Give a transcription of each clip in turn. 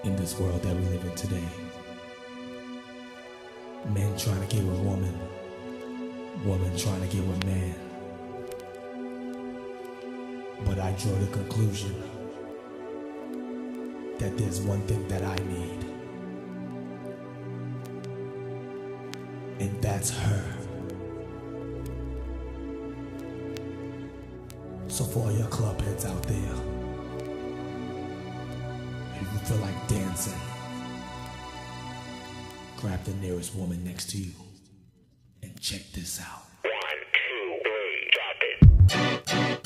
in this world that we live in today. Men trying to get with woman, woman trying to get with man. But I draw the conclusion that there's one thing that I need, and that's her. So for all your club heads out there, if you feel like dancing, grab the nearest woman next to you and check this out. 1, 2, 3, drop it.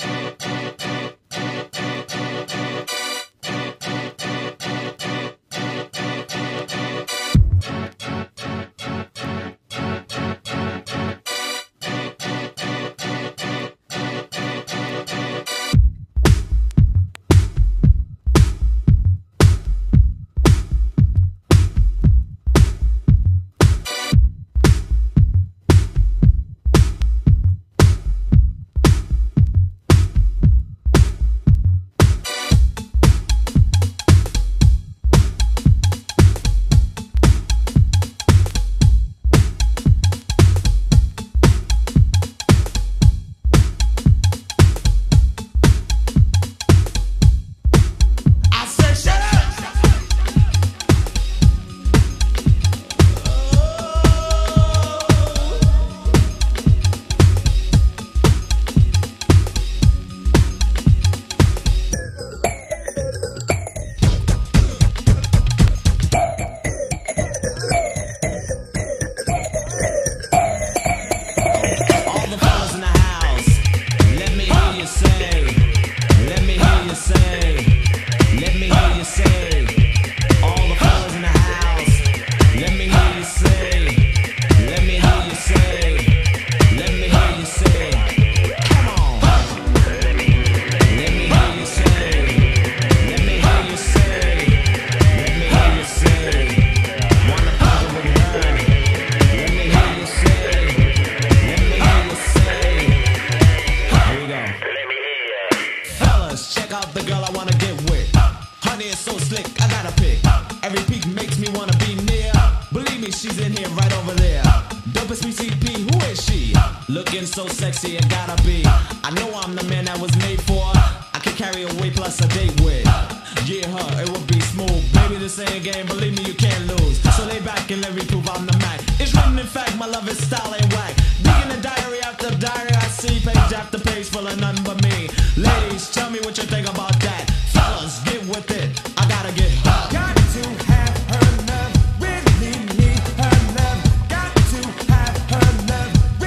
Looking so sexy, it gotta be. I know I'm the man that was made for. I can carry a weight plus a date with. Yeah, it will be smooth. Baby, this ain't a game, believe me, you can't lose. So lay back and let me prove I'm the Mac. It's written in fact, my love is style ain't whack. Digging the diary after diary, I see page after page full of nothing but me. Ladies, tell me what you think about that. Fellas, get with it. I gotta get hot. Got to have her love, really need her love. Got to have her love.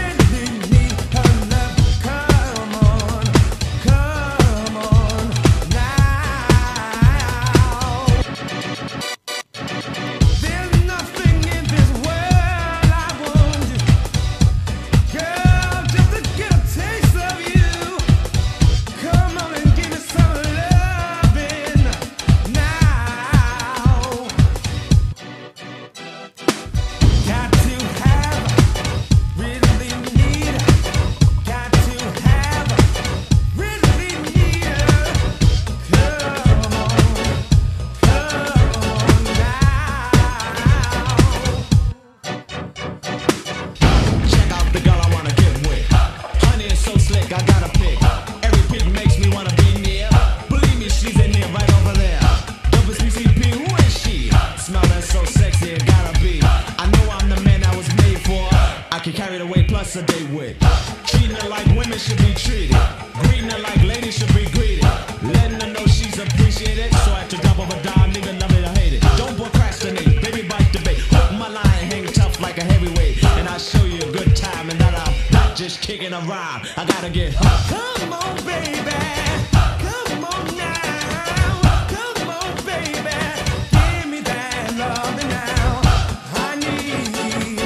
A day with. Treating her like women should be treated. Greeting her like ladies should be greeted. Letting her know she's appreciated. So at the drop of a dime, nigga love it or hate it. Don't procrastinate, baby bite the bait. Hook my line, hang tough like a heavyweight. And I'll show you a good time and that I'm not just kicking a rhyme. I gotta get hot. Come on, baby. Come on now. Come on, baby. Give me that love now. I need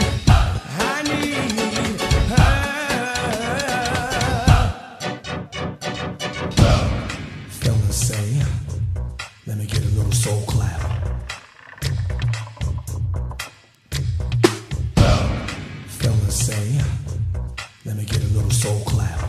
Fellas say, let me get a little soul clap. Fellas say, let me get a little soul clap.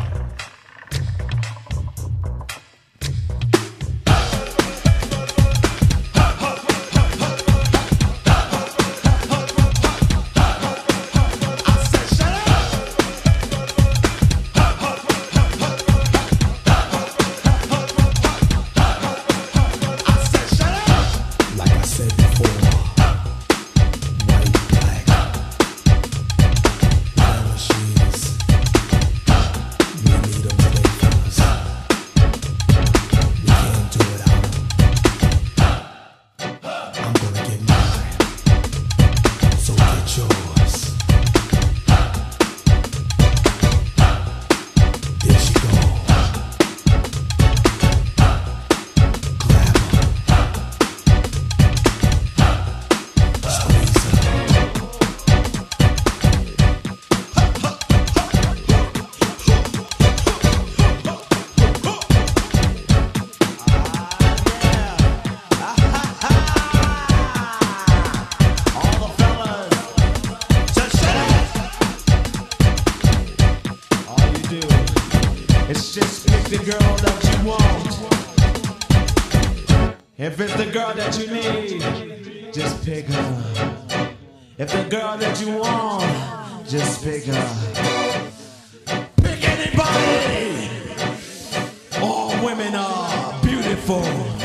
If it's the girl that you need, just pick her. If the girl that you want, just pick her. Pick anybody. All women are beautiful.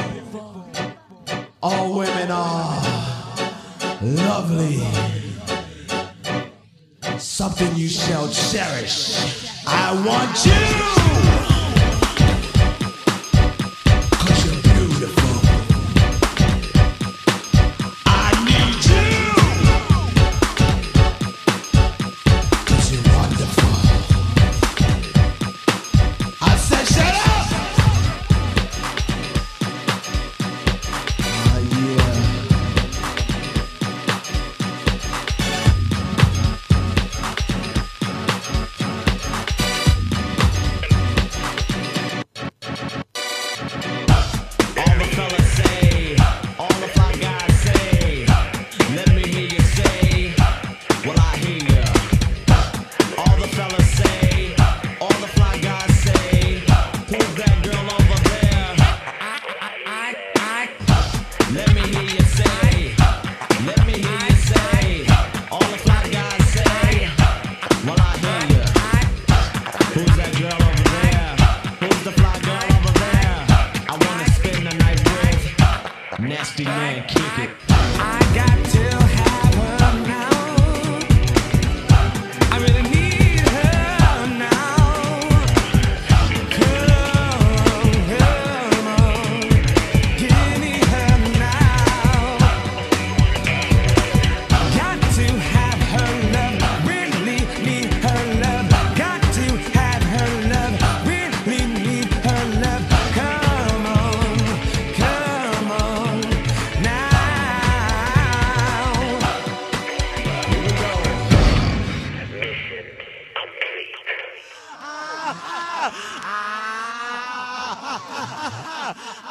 All women are lovely. Something you shall cherish. I want you. 'Cause you're beautiful. I need you. 'Cause you're wonderful. I said shut up. Yeah. Nasty man, kick it. I got to have her now. I really need her now. Come on, give me her now. Got to have her love, really need her love. Got to have her love, really need her love. Come on, come on now. Mission complete.